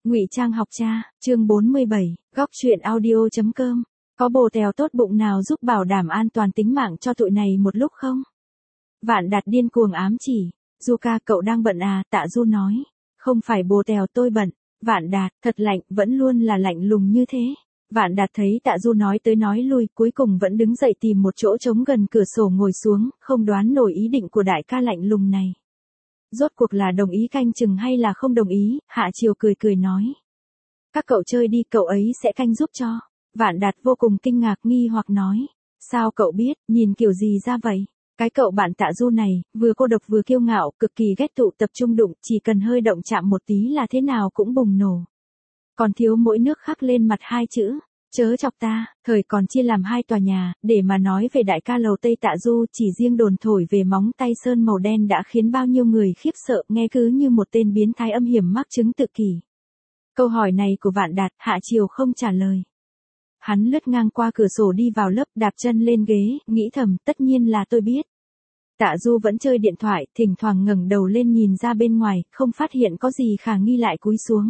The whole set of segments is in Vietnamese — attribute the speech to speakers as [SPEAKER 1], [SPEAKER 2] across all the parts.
[SPEAKER 1] Ngụy Trang học cha, chương 47, góc truyện audio.com. Có bồ tèo tốt bụng nào giúp bảo đảm an toàn tính mạng cho tụi này một lúc không? Vạn Đạt điên cuồng ám chỉ. Du ca, cậu đang bận à? Tạ Du nói. Không phải bồ tèo, tôi bận. Vạn Đạt, thật lạnh, vẫn luôn là lạnh lùng như thế. Vạn Đạt thấy Tạ Du nói tới nói lui, cuối cùng vẫn đứng dậy tìm một chỗ trống gần cửa sổ ngồi xuống, không đoán nổi ý định của đại ca lạnh lùng này. Rốt cuộc là đồng ý canh chừng hay là không đồng ý? Hạ Triều cười cười nói. Các cậu chơi đi, cậu ấy sẽ canh giúp cho. Vạn Đạt vô cùng kinh ngạc nghi hoặc nói. Sao cậu biết, nhìn kiểu gì ra vậy? Cái cậu bạn Tạ Du này, vừa cô độc vừa kiêu ngạo, cực kỳ ghét tụ tập trung đụng, chỉ cần hơi động chạm một tí là thế nào cũng bùng nổ. Còn thiếu mỗi nước khắc lên mặt hai chữ. Chớ chọc ta, thời còn chia làm hai tòa nhà, để mà nói về đại ca lầu Tây Tạ Du, chỉ riêng đồn thổi về móng tay sơn màu đen đã khiến bao nhiêu người khiếp sợ, nghe cứ như một tên biến thái âm hiểm mắc chứng tự kỷ. Câu hỏi này của Vạn Đạt, Hạ Triều không trả lời. Hắn lướt ngang qua cửa sổ đi vào lớp, đạp chân lên ghế, nghĩ thầm, tất nhiên là tôi biết. Tạ Du vẫn chơi điện thoại, thỉnh thoảng ngẩng đầu lên nhìn ra bên ngoài, không phát hiện có gì khả nghi lại cúi xuống.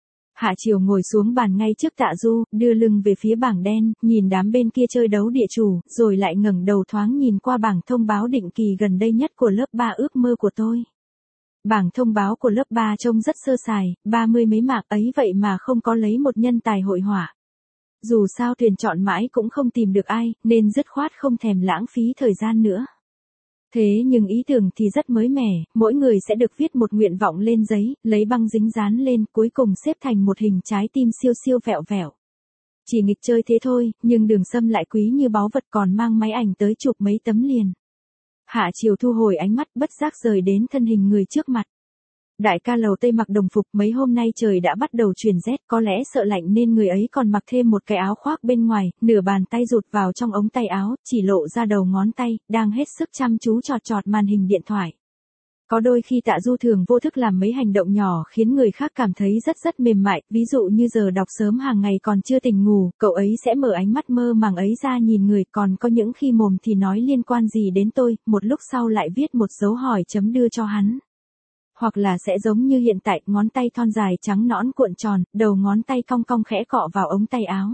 [SPEAKER 1] Hạ Triều ngồi xuống bàn ngay trước Tạ Du, đưa lưng về phía bảng đen, nhìn đám bên kia chơi đấu địa chủ, rồi lại ngẩng đầu thoáng nhìn qua bảng thông báo định kỳ gần đây nhất của lớp 3 ước mơ của tôi. Bảng thông báo của lớp 3 trông rất sơ sài, 30 mấy mạc ấy vậy mà không có lấy một nhân tài hội họa. Dù sao tuyển chọn mãi cũng không tìm được ai, nên dứt khoát không thèm lãng phí thời gian nữa. Thế nhưng ý tưởng thì rất mới mẻ, mỗi người sẽ được viết một nguyện vọng lên giấy, lấy băng dính dán lên, cuối cùng xếp thành một hình trái tim siêu siêu vẹo vẹo. Chỉ nghịch chơi thế thôi, nhưng Đường Sâm lại quý như báu vật, còn mang máy ảnh tới chụp mấy tấm liền. Hạ Triều thu hồi ánh mắt, bất giác rời đến thân hình người trước mặt. Đại ca lầu Tây mặc đồng phục, mấy hôm nay trời đã bắt đầu chuyển rét, có lẽ sợ lạnh nên người ấy còn mặc thêm một cái áo khoác bên ngoài, nửa bàn tay rụt vào trong ống tay áo, chỉ lộ ra đầu ngón tay, đang hết sức chăm chú chọt chọt màn hình điện thoại. Có đôi khi Tạ Du thường vô thức làm mấy hành động nhỏ khiến người khác cảm thấy rất mềm mại, ví dụ như giờ đọc sớm hàng ngày còn chưa tỉnh ngủ, cậu ấy sẽ mở ánh mắt mơ màng ấy ra nhìn người, còn có những khi mồm thì nói liên quan gì đến tôi, một lúc sau lại viết một dấu hỏi chấm đưa cho hắn. Hoặc là sẽ giống như hiện tại, ngón tay thon dài trắng nõn cuộn tròn, đầu ngón tay cong cong khẽ cọ vào ống tay áo.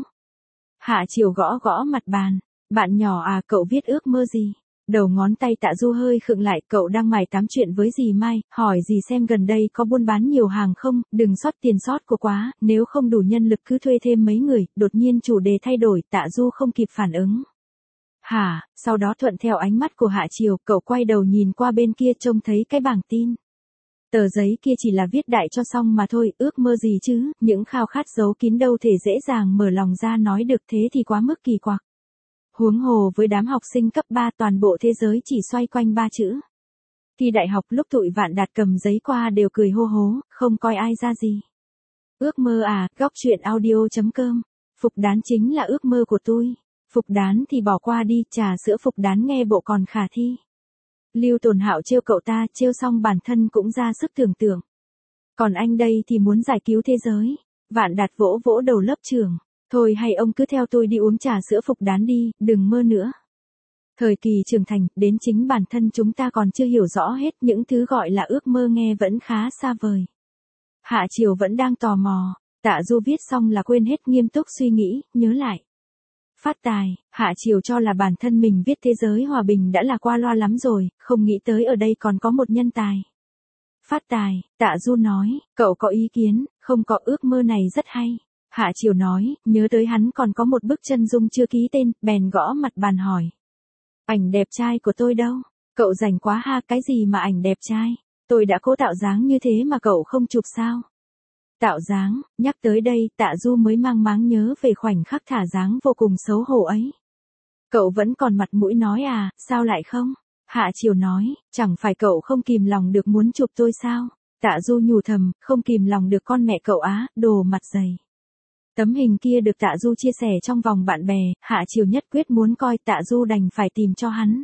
[SPEAKER 1] Hạ Triều gõ gõ mặt bàn. Bạn nhỏ à, cậu viết ước mơ gì? Đầu ngón tay Tạ Du hơi khựng lại, cậu đang mải tám chuyện với dì Mai, hỏi dì xem gần đây có buôn bán nhiều hàng không, đừng sót tiền sót của quá, nếu không đủ nhân lực cứ thuê thêm mấy người, đột nhiên chủ đề thay đổi, Tạ Du không kịp phản ứng. Hả, sau đó thuận theo ánh mắt của Hạ Triều, cậu quay đầu nhìn qua bên kia trông thấy cái bảng tin. Tờ giấy kia chỉ là viết đại cho xong mà thôi, ước mơ gì chứ, những khao khát giấu kín đâu thể dễ dàng mở lòng ra nói được, thế thì quá mức kỳ quặc. Huống hồ với đám học sinh cấp 3 toàn bộ thế giới chỉ xoay quanh 3 chữ. Thi đại học lúc tụi Vạn Đạt cầm giấy qua đều cười hô hố, không coi ai ra gì. Ước mơ à, góc truyện audio.com. Phục đán chính là ước mơ của tôi. Phục đán thì bỏ qua đi, trà sữa phục đán nghe bộ còn khả thi. Lưu Tồn Hạo trêu cậu ta, trêu xong bản thân cũng ra sức tưởng tượng. Còn anh đây thì muốn giải cứu thế giới. Vạn Đạt vỗ vỗ đầu lớp trưởng. Thôi hay ông cứ theo tôi đi uống trà sữa phục đán đi, đừng mơ nữa. Thời kỳ trưởng thành, đến chính bản thân chúng ta còn chưa hiểu rõ hết, những thứ gọi là ước mơ nghe vẫn khá xa vời. Hạ Triều vẫn đang tò mò. Tạ Du viết xong là quên hết, nghiêm túc suy nghĩ, nhớ lại. Phát tài, Hạ Triều cho là bản thân mình viết thế giới hòa bình đã là qua loa lắm rồi, không nghĩ tới ở đây còn có một nhân tài. Phát tài, Tạ Du nói, cậu có ý kiến, không có, ước mơ này rất hay. Hạ Triều nói, nhớ tới hắn còn có một bức chân dung chưa ký tên, bèn gõ mặt bàn hỏi. Ảnh đẹp trai của tôi đâu? Cậu rảnh quá ha, cái gì mà ảnh đẹp trai? Tôi đã cố tạo dáng như thế mà cậu không chụp sao? Tạo dáng, nhắc tới đây, Tạ Du mới mang máng nhớ về khoảnh khắc thả dáng vô cùng xấu hổ ấy. Cậu vẫn còn mặt mũi nói à, sao lại không? Hạ Triều nói, chẳng phải cậu không kìm lòng được muốn chụp tôi sao? Tạ Du nhủ thầm, không kìm lòng được con mẹ cậu á, đồ mặt dày. Tấm hình kia được Tạ Du chia sẻ trong vòng bạn bè, Hạ Triều nhất quyết muốn coi, Tạ Du đành phải tìm cho hắn.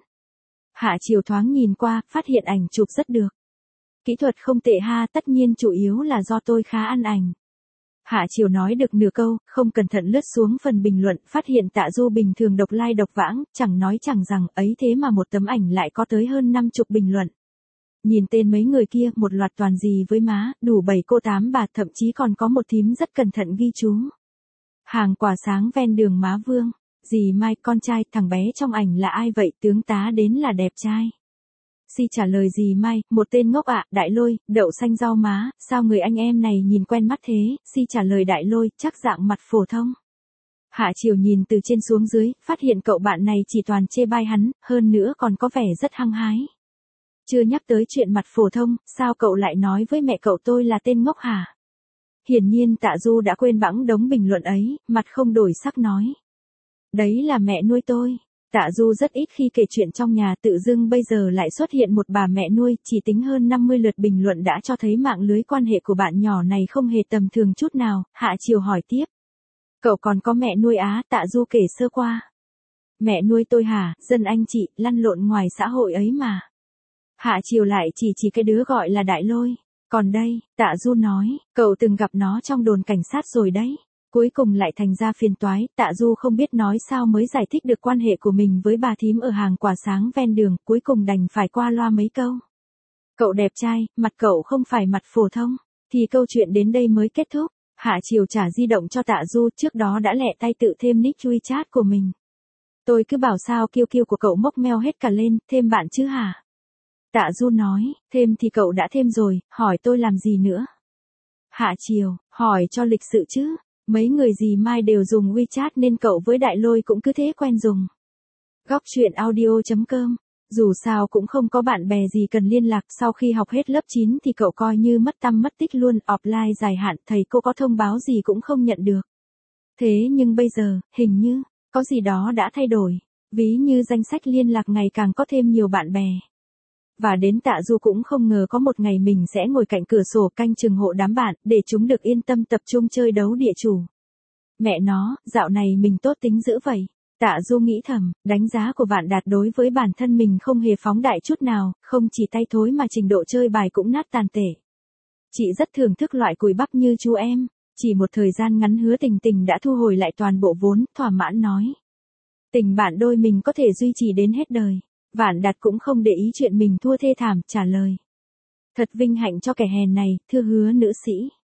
[SPEAKER 1] Hạ Triều thoáng nhìn qua, phát hiện ảnh chụp rất được. Kỹ thuật không tệ ha, tất nhiên chủ yếu là do tôi khá ăn ảnh. Hạ Triều nói được nửa câu, không cẩn thận lướt xuống phần bình luận, phát hiện Tạ Du bình thường độc lai độc vãng, chẳng nói chẳng rằng ấy, thế mà một tấm ảnh lại có tới hơn 50 bình luận. Nhìn tên mấy người kia, một loạt toàn gì với má, đủ 7 cô 8 bà, thậm chí còn có một thím rất cẩn thận ghi chú. Hàng quả sáng ven đường má Vương. Dì Mai, con trai, thằng bé trong ảnh là ai vậy, tướng tá đến là đẹp trai. Si trả lời dì Mai, một tên ngốc ạ, Đại Lôi, đậu xanh rau má, sao người anh em này nhìn quen mắt thế, Si trả lời Đại Lôi, chắc dạng mặt phổ thông. Hạ Triều nhìn từ trên xuống dưới, phát hiện cậu bạn này chỉ toàn chê bai hắn, hơn nữa còn có vẻ rất hăng hái. Chưa nhắc tới chuyện mặt phổ thông, sao cậu lại nói với mẹ cậu tôi là tên ngốc hả? Hiển nhiên Tạ Du đã quên bẵng đống bình luận ấy, mặt không đổi sắc nói. Đấy là mẹ nuôi tôi. Tạ Du rất ít khi kể chuyện trong nhà, tự dưng bây giờ lại xuất hiện một bà mẹ nuôi, chỉ tính hơn 50 lượt bình luận đã cho thấy mạng lưới quan hệ của bạn nhỏ này không hề tầm thường chút nào. Hạ Triều hỏi tiếp. Cậu còn có mẹ nuôi á? Tạ Du kể sơ qua. Mẹ nuôi tôi hả, dân anh chị, lăn lộn ngoài xã hội ấy mà. Hạ Triều lại chỉ cái đứa gọi là Đại Lôi. Còn đây, Tạ Du nói, cậu từng gặp nó trong đồn cảnh sát rồi đấy. Cuối cùng lại thành ra phiền toái, Tạ Du không biết nói sao mới giải thích được quan hệ của mình với bà thím ở hàng quả sáng ven đường, cuối cùng đành phải qua loa mấy câu. Cậu đẹp trai, mặt cậu không phải mặt phổ thông, thì câu chuyện đến đây mới kết thúc. Hạ Triều trả di động cho Tạ Du, trước đó đã lẹ tay tự thêm nick WeChat của mình. Tôi cứ bảo sao kiêu của cậu mốc meo hết cả lên, thêm bạn chứ hả? Tạ Du nói, thêm thì cậu đã thêm rồi, hỏi tôi làm gì nữa? Hạ Triều, hỏi cho lịch sự chứ. Mấy người dì Mai đều dùng WeChat nên cậu với Đại Lôi cũng cứ thế quen dùng. Góc chuyện audio.com. Dù sao cũng không có bạn bè gì cần liên lạc, sau khi học hết lớp 9 thì cậu coi như mất tăm mất tích luôn, offline dài hạn, thầy cô có thông báo gì cũng không nhận được. Thế nhưng bây giờ, hình như, có gì đó đã thay đổi, ví như danh sách liên lạc ngày càng có thêm nhiều bạn bè. Và đến Tạ Du cũng không ngờ có một ngày mình sẽ ngồi cạnh cửa sổ canh chừng hộ đám bạn, để chúng được yên tâm tập trung chơi đấu địa chủ. Mẹ nó, dạo này mình tốt tính dữ vậy. Tạ Du nghĩ thầm, đánh giá của Vạn Đạt đối với bản thân mình không hề phóng đại chút nào, không chỉ tay thối mà trình độ chơi bài cũng nát tàn tệ. Chị rất thưởng thức loại cùi bắp như chú em, chỉ một thời gian ngắn hứa tình đã thu hồi lại toàn bộ vốn, thỏa mãn nói. Tình bạn đôi mình có thể duy trì đến hết đời. Vạn Đạt cũng không để ý chuyện mình thua thê thảm, trả lời. Thật vinh hạnh cho kẻ hèn này, thưa hứa nữ sĩ.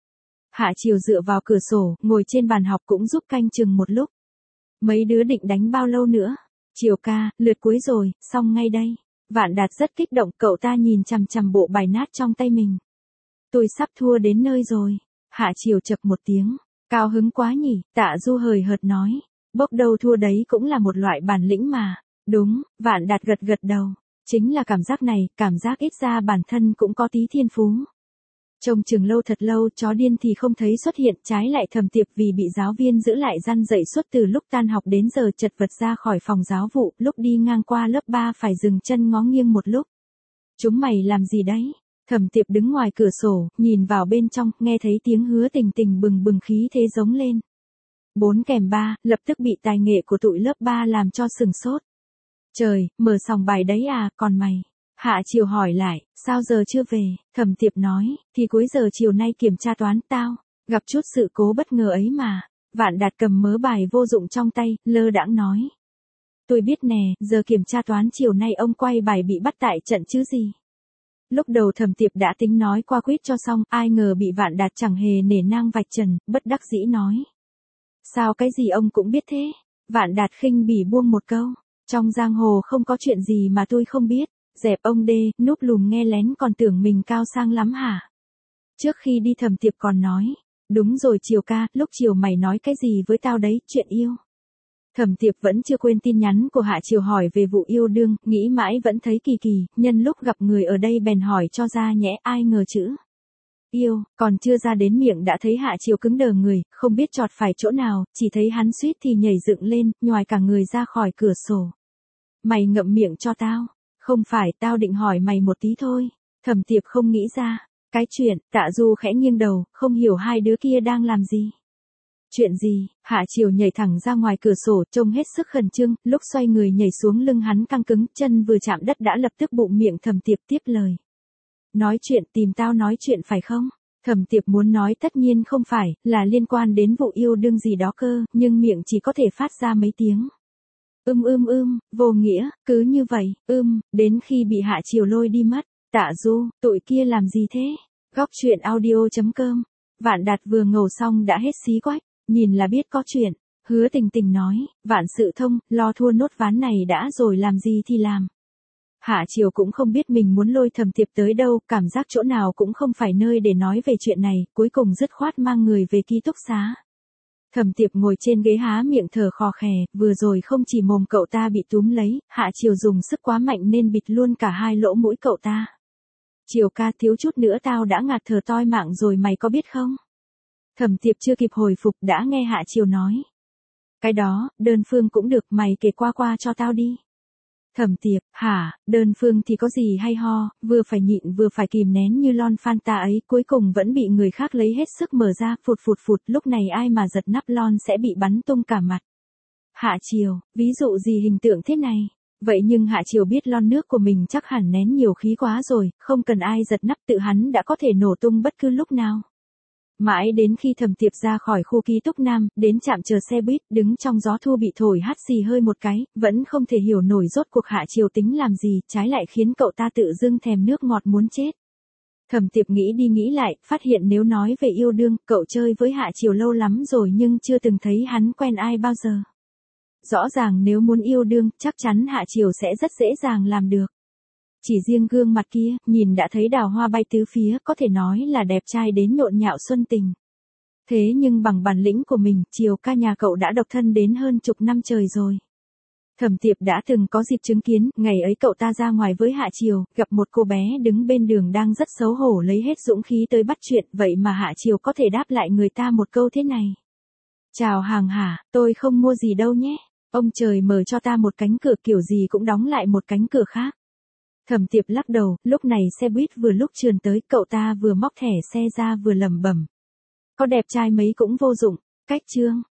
[SPEAKER 1] Hạ Triều dựa vào cửa sổ, ngồi trên bàn học cũng giúp canh chừng một lúc. Mấy đứa định đánh bao lâu nữa? Triều ca, lượt cuối rồi, xong ngay đây. Vạn Đạt rất kích động, cậu ta nhìn chằm chằm bộ bài nát trong tay mình. Tôi sắp thua đến nơi rồi. Hạ Triều chậc một tiếng. Cao hứng quá nhỉ, Tạ Du hời hợt nói. Bốc đầu thua đấy cũng là một loại bản lĩnh mà. Đúng, Vạn Đạt gật đầu. Chính là cảm giác này, cảm giác ít ra bản thân cũng có tí thiên phú. Trông chừng lâu thật lâu, chó điên thì không thấy xuất hiện, trái lại Thẩm Tiệp vì bị giáo viên giữ lại răn dạy suốt từ lúc tan học đến giờ chật vật ra khỏi phòng giáo vụ, lúc đi ngang qua lớp 3 phải dừng chân ngó nghiêng một lúc. Chúng mày làm gì đấy? Thẩm Tiệp đứng ngoài cửa sổ, nhìn vào bên trong, nghe thấy tiếng hứa tình bừng khí thế giống lên. 4 kèm 3, lập tức bị tài nghệ của tụi lớp 3 làm cho sừng sốt. Trời, mở sòng bài đấy à, còn mày? Hạ Triều hỏi lại, sao giờ chưa về? Thẩm Tiệp nói, thì cuối giờ chiều nay kiểm tra toán tao, gặp chút sự cố bất ngờ ấy mà. Vạn Đạt cầm mớ bài vô dụng trong tay, lơ đãng nói. Tôi biết nè, giờ kiểm tra toán chiều nay ông quay bài bị bắt tại trận chứ gì. Lúc đầu Thẩm Tiệp đã tính nói qua quýt cho xong, ai ngờ bị Vạn Đạt chẳng hề nể nang vạch trần, bất đắc dĩ nói. Sao cái gì ông cũng biết thế? Vạn Đạt khinh bỉ buông một câu. Trong giang hồ không có chuyện gì mà tôi không biết. Dẹp ông đê, núp lùm nghe lén còn tưởng mình cao sang lắm hả? Trước khi đi Thẩm Tiệp còn nói. Đúng rồi Triều ca, lúc chiều mày nói cái gì với tao đấy, chuyện yêu. Thẩm Tiệp vẫn chưa quên tin nhắn của Hạ Triều hỏi về vụ yêu đương, nghĩ mãi vẫn thấy kỳ, nhân lúc gặp người ở đây bèn hỏi cho ra nhẽ, ai ngờ chữ yêu, còn chưa ra đến miệng đã thấy Hạ Triều cứng đờ người, không biết chọt phải chỗ nào, chỉ thấy hắn suýt thì nhảy dựng lên, nhoài cả người ra khỏi cửa sổ. Mày ngậm miệng cho tao. Không phải, tao định hỏi mày một tí thôi. Thẩm Tiệp không nghĩ ra. Cái chuyện, Tạ Du khẽ nghiêng đầu, không hiểu hai đứa kia đang làm gì. Chuyện gì? Hạ Triều nhảy thẳng ra ngoài cửa sổ, trông hết sức khẩn trương, lúc xoay người nhảy xuống lưng hắn căng cứng, chân vừa chạm đất đã lập tức bụng miệng Thẩm Tiệp tiếp lời. Nói chuyện, tìm tao nói chuyện phải không? Thẩm Tiệp muốn nói tất nhiên không phải, là liên quan đến vụ yêu đương gì đó cơ, nhưng miệng chỉ có thể phát ra mấy tiếng. Vô nghĩa, cứ như vậy, đến khi bị Hạ Triều lôi đi mất. Tạ Du, tụi kia làm gì thế? Góc chuyện audio.com. Vạn Đạt vừa ngầu xong đã hết xí quách, nhìn là biết có chuyện. Hứa Tình Tình nói, vạn sự thông, lo thua nốt ván này đã rồi làm gì thì làm. Hạ Triều cũng không biết mình muốn lôi Thẩm Tiệp tới đâu, cảm giác chỗ nào cũng không phải nơi để nói về chuyện này, cuối cùng dứt khoát mang người về ký túc xá. Thẩm Tiệp ngồi trên ghế há miệng thở khò khè, vừa rồi không chỉ mồm cậu ta bị túm lấy, Hạ Triều dùng sức quá mạnh nên bịt luôn cả hai lỗ mũi cậu ta. Triều ca, thiếu chút nữa tao đã ngạt thở toi mạng rồi, mày có biết không? Thẩm Tiệp chưa kịp hồi phục đã nghe Hạ Triều nói. Cái đó, đơn phương cũng được, mày kể qua cho tao đi. Thẩm Tiệp, hả, đơn phương thì có gì hay ho, vừa phải nhịn vừa phải kìm nén như lon Fanta ấy, cuối cùng vẫn bị người khác lấy hết sức mở ra, phụt, lúc này ai mà giật nắp lon sẽ bị bắn tung cả mặt. Hạ Triều, ví dụ gì hình tượng thế này? Vậy nhưng Hạ Triều biết lon nước của mình chắc hẳn nén nhiều khí quá rồi, không cần ai giật nắp tự hắn đã có thể nổ tung bất cứ lúc nào. Mãi đến khi Thẩm Tiệp ra khỏi khu ký túc Nam, đến trạm chờ xe buýt, đứng trong gió thu bị thổi hắt xì hơi một cái, vẫn không thể hiểu nổi rốt cuộc Hạ Triều tính làm gì, trái lại khiến cậu ta tự dưng thèm nước ngọt muốn chết. Thẩm Tiệp nghĩ đi nghĩ lại, phát hiện nếu nói về yêu đương, cậu chơi với Hạ Triều lâu lắm rồi nhưng chưa từng thấy hắn quen ai bao giờ. Rõ ràng nếu muốn yêu đương, chắc chắn Hạ Triều sẽ rất dễ dàng làm được. Chỉ riêng gương mặt kia, nhìn đã thấy đào hoa bay tứ phía, có thể nói là đẹp trai đến nhộn nhạo xuân tình. Thế nhưng bằng bản lĩnh của mình, Triều ca nhà cậu đã độc thân đến hơn chục năm trời rồi. Thẩm Tiệp đã từng có dịp chứng kiến, ngày ấy cậu ta ra ngoài với Hạ Triều, gặp một cô bé đứng bên đường đang rất xấu hổ lấy hết dũng khí tới bắt chuyện, vậy mà Hạ Triều có thể đáp lại người ta một câu thế này. Chào hàng hả, tôi không mua gì đâu nhé. Ông trời mở cho ta một cánh cửa kiểu gì cũng đóng lại một cánh cửa khác. Thẩm Tiệp lắc đầu, lúc này xe buýt vừa lúc trườn tới, cậu ta vừa móc thẻ xe ra vừa lẩm bẩm. Có đẹp trai mấy cũng vô dụng, cách chương.